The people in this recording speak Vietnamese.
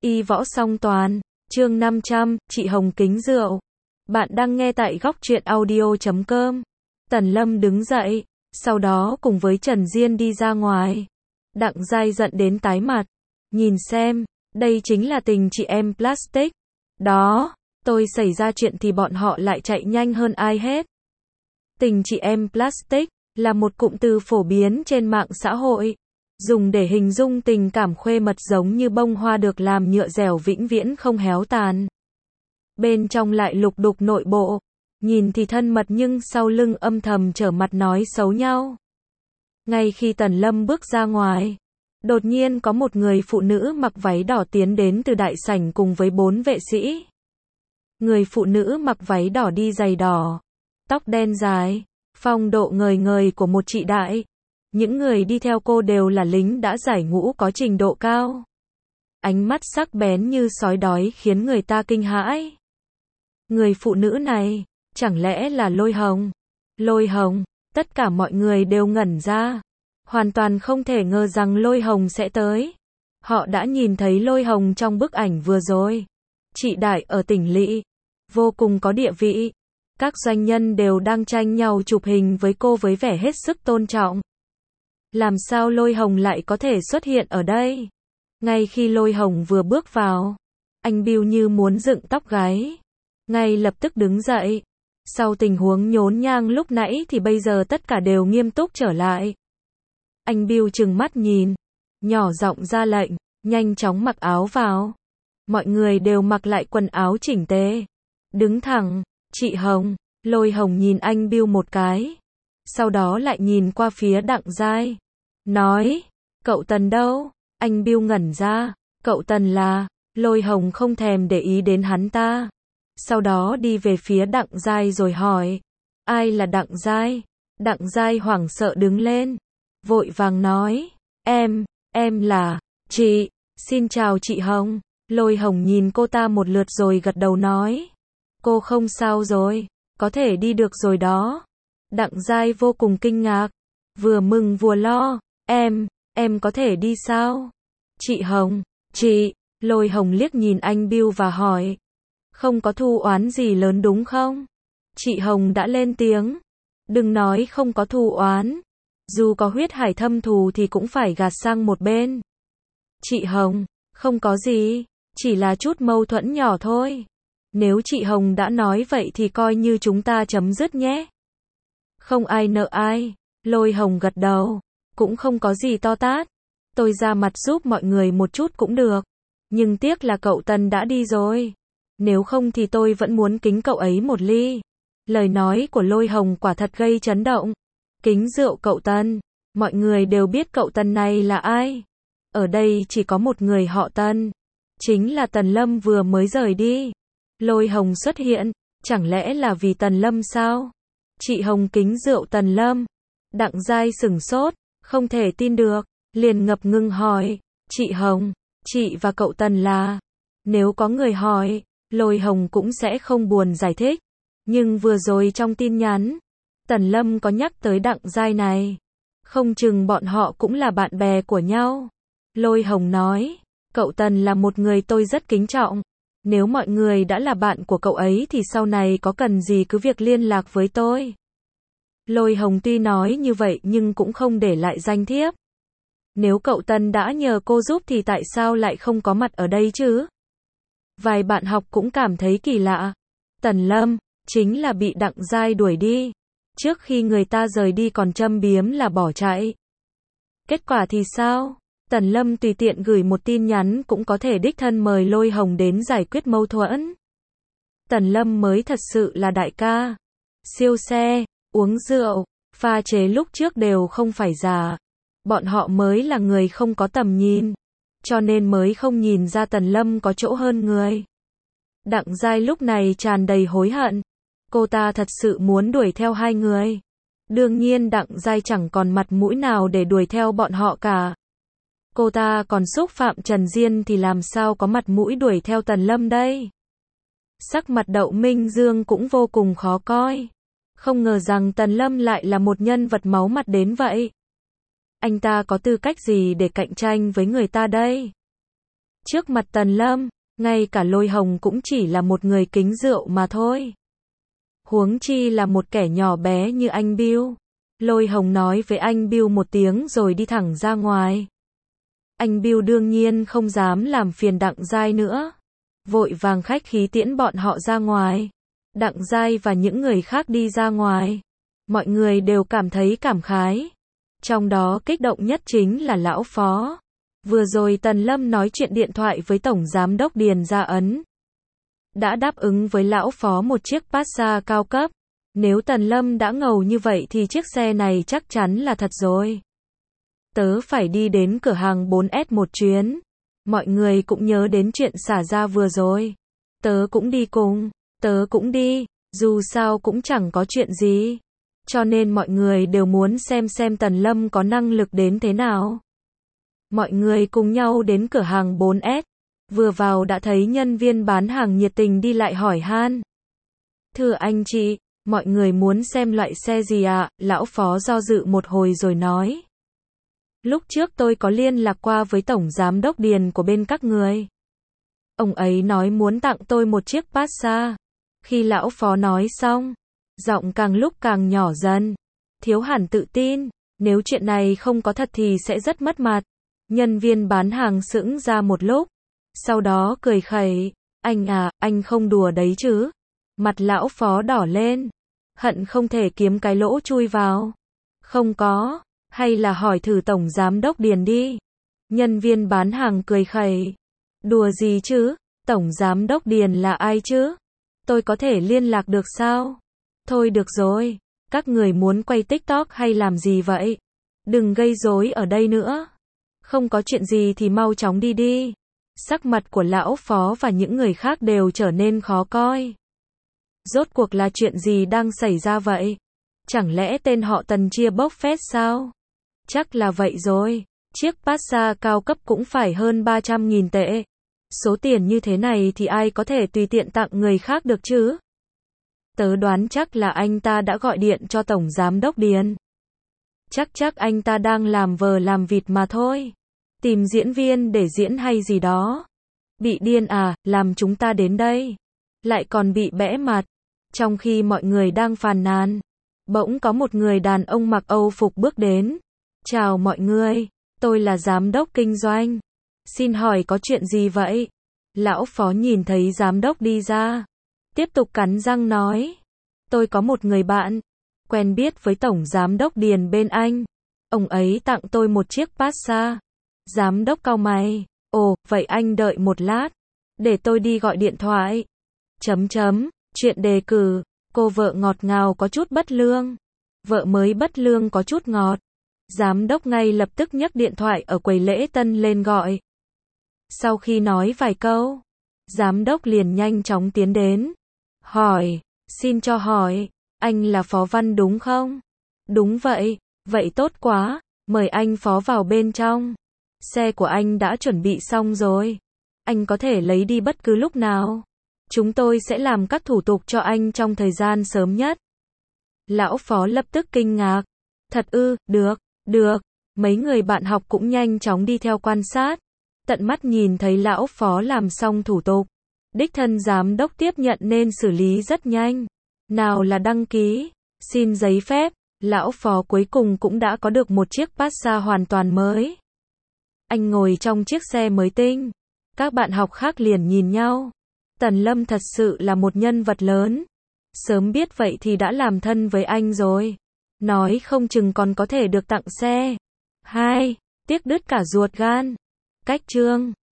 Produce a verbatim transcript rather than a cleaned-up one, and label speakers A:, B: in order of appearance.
A: Y võ song toàn, chương năm trăm, chị Hồng kính rượu. Bạn đang nghe tại góc truyện audio chấm com. Tần Lâm đứng dậy, sau đó cùng với Trần Diên đi ra ngoài. Đặng Giai giận đến tái mặt. Nhìn xem, đây chính là tình chị em plastic. Đó, tôi xảy ra chuyện thì bọn họ lại chạy nhanh hơn ai hết. Tình chị em plastic là một cụm từ phổ biến trên mạng xã hội, dùng để hình dung tình cảm khuê mật giống như bông hoa được làm nhựa dẻo vĩnh viễn không héo tàn. Bên trong lại lục đục nội bộ, nhìn thì thân mật nhưng sau lưng âm thầm trở mặt nói xấu nhau. Ngay khi Tần Lâm bước ra ngoài, đột nhiên có một người phụ nữ mặc váy đỏ tiến đến từ đại sảnh cùng với bốn vệ sĩ. Người phụ nữ mặc váy đỏ đi giày đỏ, tóc đen dài, phong độ ngời ngời của một chị đại. Những người đi theo cô đều là lính đã giải ngũ có trình độ cao. Ánh mắt sắc bén như sói đói khiến người ta kinh hãi. Người phụ nữ này, chẳng lẽ là Lôi Hồng? Lôi Hồng, tất cả mọi người đều ngẩn ra. Hoàn toàn không thể ngờ rằng Lôi Hồng sẽ tới. Họ đã nhìn thấy Lôi Hồng trong bức ảnh vừa rồi. Chị đại ở tỉnh lỵ, vô cùng có địa vị. Các doanh nhân đều đang tranh nhau chụp hình với cô với vẻ hết sức tôn trọng. Làm sao Lôi Hồng lại có thể xuất hiện ở đây? Ngay khi Lôi Hồng vừa bước vào, anh Bill như muốn dựng tóc gáy. Ngay lập tức đứng dậy. Sau tình huống nhốn nhang lúc nãy thì bây giờ tất cả đều nghiêm túc trở lại. Anh Bill trừng mắt nhìn, nhỏ giọng ra lệnh, nhanh chóng mặc áo vào. Mọi người đều mặc lại quần áo chỉnh tề. Đứng thẳng, chị Hồng. Lôi Hồng nhìn anh Bill một cái. Sau đó lại nhìn qua phía Đặng Giai. Nói, cậu Tần đâu? Anh Bill ngẩn ra, cậu Tần là... Lôi Hồng không thèm để ý đến hắn ta. Sau đó đi về phía Đặng Giai rồi hỏi, ai là Đặng Giai? Đặng Giai hoảng sợ đứng lên, vội vàng nói, em, em là, chị, xin chào chị Hồng. Lôi Hồng nhìn cô ta một lượt rồi gật đầu nói, cô không sao rồi, có thể đi được rồi đó. Đặng Giai vô cùng kinh ngạc, vừa mừng vừa lo, em, em có thể đi sao? Chị Hồng, chị, Lôi Hồng liếc nhìn anh Bill và hỏi, không có thù oán gì lớn đúng không? Chị Hồng đã lên tiếng, đừng nói không có thù oán, dù có huyết hải thâm thù thì cũng phải gạt sang một bên. Chị Hồng, không có gì, chỉ là chút mâu thuẫn nhỏ thôi. Nếu chị Hồng đã nói vậy thì coi như chúng ta chấm dứt nhé. Không ai nợ ai. Lôi Hồng gật đầu, cũng không có gì to tát. Tôi ra mặt giúp mọi người một chút cũng được. Nhưng tiếc là cậu Tần đã đi rồi. Nếu không thì tôi vẫn muốn kính cậu ấy một ly. Lời nói của Lôi Hồng quả thật gây chấn động. Kính rượu cậu Tần. Mọi người đều biết cậu Tần này là ai. Ở đây chỉ có một người họ Tần. Chính là Tần Lâm vừa mới rời đi. Lôi Hồng xuất hiện, chẳng lẽ là vì Tần Lâm sao? Chị Hồng kính rượu Tần Lâm. Đặng Giai sửng sốt, không thể tin được, liền ngập ngừng hỏi, chị Hồng, chị và cậu Tần là... Nếu có người hỏi, Lôi Hồng cũng sẽ không buồn giải thích. Nhưng vừa rồi trong tin nhắn, Tần Lâm có nhắc tới Đặng Giai này. Không chừng bọn họ cũng là bạn bè của nhau. Lôi Hồng nói, cậu Tần là một người tôi rất kính trọng. Nếu mọi người đã là bạn của cậu ấy thì sau này có cần gì cứ việc liên lạc với tôi. Lôi Hồng tuy nói như vậy nhưng cũng không để lại danh thiếp. Nếu cậu Tần đã nhờ cô giúp thì tại sao lại không có mặt ở đây chứ? Vài bạn học cũng cảm thấy kỳ lạ. Tần Lâm, chính là bị Đặng Giai đuổi đi. Trước khi người ta rời đi còn châm biếm là bỏ chạy. Kết quả thì sao? Tần Lâm tùy tiện gửi một tin nhắn cũng có thể đích thân mời Lôi Hồng đến giải quyết mâu thuẫn. Tần Lâm mới thật sự là đại ca. Siêu xe, uống rượu, pha chế lúc trước đều không phải giả. Bọn họ mới là người không có tầm nhìn. Cho nên mới không nhìn ra Tần Lâm có chỗ hơn người. Đặng Giai lúc này tràn đầy hối hận. Cô ta thật sự muốn đuổi theo hai người. Đương nhiên Đặng Giai chẳng còn mặt mũi nào để đuổi theo bọn họ cả. Cô ta còn xúc phạm Trần Diên thì làm sao có mặt mũi đuổi theo Tần Lâm đây? Sắc mặt Đậu Minh Dương cũng vô cùng khó coi. Không ngờ rằng Tần Lâm lại là một nhân vật máu mặt đến vậy. Anh ta có tư cách gì để cạnh tranh với người ta đây? Trước mặt Tần Lâm, ngay cả Lôi Hồng cũng chỉ là một người kính rượu mà thôi. Huống chi là một kẻ nhỏ bé như anh Bill. Lôi Hồng nói với anh Bill một tiếng rồi đi thẳng ra ngoài. Anh Bill đương nhiên không dám làm phiền Đặng Giai nữa. Vội vàng khách khí tiễn bọn họ ra ngoài. Đặng Giai và những người khác đi ra ngoài. Mọi người đều cảm thấy cảm khái. Trong đó kích động nhất chính là lão phó. Vừa rồi Tần Lâm nói chuyện điện thoại với Tổng Giám đốc Điền Gia Ấn. Đã đáp ứng với lão phó một chiếc Passat cao cấp. Nếu Tần Lâm đã ngầu như vậy thì chiếc xe này chắc chắn là thật rồi. Tớ phải đi đến cửa hàng bốn S một chuyến. Mọi người cũng nhớ đến chuyện xả ra vừa rồi. Tớ cũng đi cùng. Tớ cũng đi. Dù sao cũng chẳng có chuyện gì. Cho nên mọi người đều muốn xem xem Tần Lâm có năng lực đến thế nào. Mọi người cùng nhau đến cửa hàng bốn S. Vừa vào đã thấy nhân viên bán hàng nhiệt tình đi lại hỏi han. Thưa anh chị, mọi người muốn xem loại xe gì ạ? À? Lão phó do dự một hồi rồi nói. Lúc trước tôi có liên lạc qua với Tổng Giám đốc Điền của bên các người. Ông ấy nói muốn tặng tôi một chiếc Passat. Khi lão phó nói xong, giọng càng lúc càng nhỏ dần. Thiếu hẳn tự tin, nếu chuyện này không có thật thì sẽ rất mất mặt. Nhân viên bán hàng sững ra một lúc. Sau đó cười khẩy. Anh à, anh không đùa đấy chứ. Mặt lão phó đỏ lên. Hận không thể kiếm cái lỗ chui vào. Không có. Hay là hỏi thử Tổng Giám đốc Điền đi. Nhân viên bán hàng cười khẩy. Đùa gì chứ? Tổng Giám đốc Điền là ai chứ? Tôi có thể liên lạc được sao? Thôi được rồi. Các người muốn quay TikTok hay làm gì vậy? Đừng gây rối ở đây nữa. Không có chuyện gì thì mau chóng đi đi. Sắc mặt của lão phó và những người khác đều trở nên khó coi. Rốt cuộc là chuyện gì đang xảy ra vậy? Chẳng lẽ tên họ Tần chia bốc phét sao? Chắc là vậy rồi. Chiếc Passat cao cấp cũng phải hơn ba trăm nghìn tệ. Số tiền như thế này thì ai có thể tùy tiện tặng người khác được chứ? Tớ đoán chắc là anh ta đã gọi điện cho Tổng Giám đốc Điền. Chắc chắc anh ta đang làm vờ làm vịt mà thôi. Tìm diễn viên để diễn hay gì đó. Bị điên à, làm chúng ta đến đây. Lại còn bị bẽ mặt. Trong khi mọi người đang phàn nàn, bỗng có một người đàn ông mặc Âu phục bước đến. Chào mọi người, tôi là giám đốc kinh doanh. Xin hỏi có chuyện gì vậy? Lão phó nhìn thấy giám đốc đi ra. Tiếp tục cắn răng nói. Tôi có một người bạn, quen biết với Tổng Giám đốc Điền bên anh. Ông ấy tặng tôi một chiếc Passat. Giám đốc cau mày. Ồ, vậy anh đợi một lát. Để tôi đi gọi điện thoại. Chấm chấm, chuyện đề cử. Cô vợ ngọt ngào có chút bất lương. Vợ mới bất lương có chút ngọt. Giám đốc ngay lập tức nhấc điện thoại ở quầy lễ tân lên gọi. Sau khi nói vài câu, giám đốc liền nhanh chóng tiến đến. Hỏi, xin cho hỏi, anh là Phó Văn đúng không? Đúng vậy, vậy tốt quá, mời anh Phó vào bên trong. Xe của anh đã chuẩn bị xong rồi. Anh có thể lấy đi bất cứ lúc nào. Chúng tôi sẽ làm các thủ tục cho anh trong thời gian sớm nhất. Lão Phó lập tức kinh ngạc. Thật ư, được, được. Mấy người bạn học cũng nhanh chóng đi theo quan sát. Tận mắt nhìn thấy Lão Phó làm xong thủ tục. Đích thân giám đốc tiếp nhận nên xử lý rất nhanh. Nào là đăng ký, xin giấy phép. Lão Phó cuối cùng cũng đã có được một chiếc Passat hoàn toàn mới. Anh ngồi trong chiếc xe mới tinh. Các bạn học khác liền nhìn nhau. Tần Lâm thật sự là một nhân vật lớn. Sớm biết vậy thì đã làm thân với anh rồi. Nói không chừng còn có thể được tặng xe. Hai, tiếc đứt cả ruột gan. Cách chương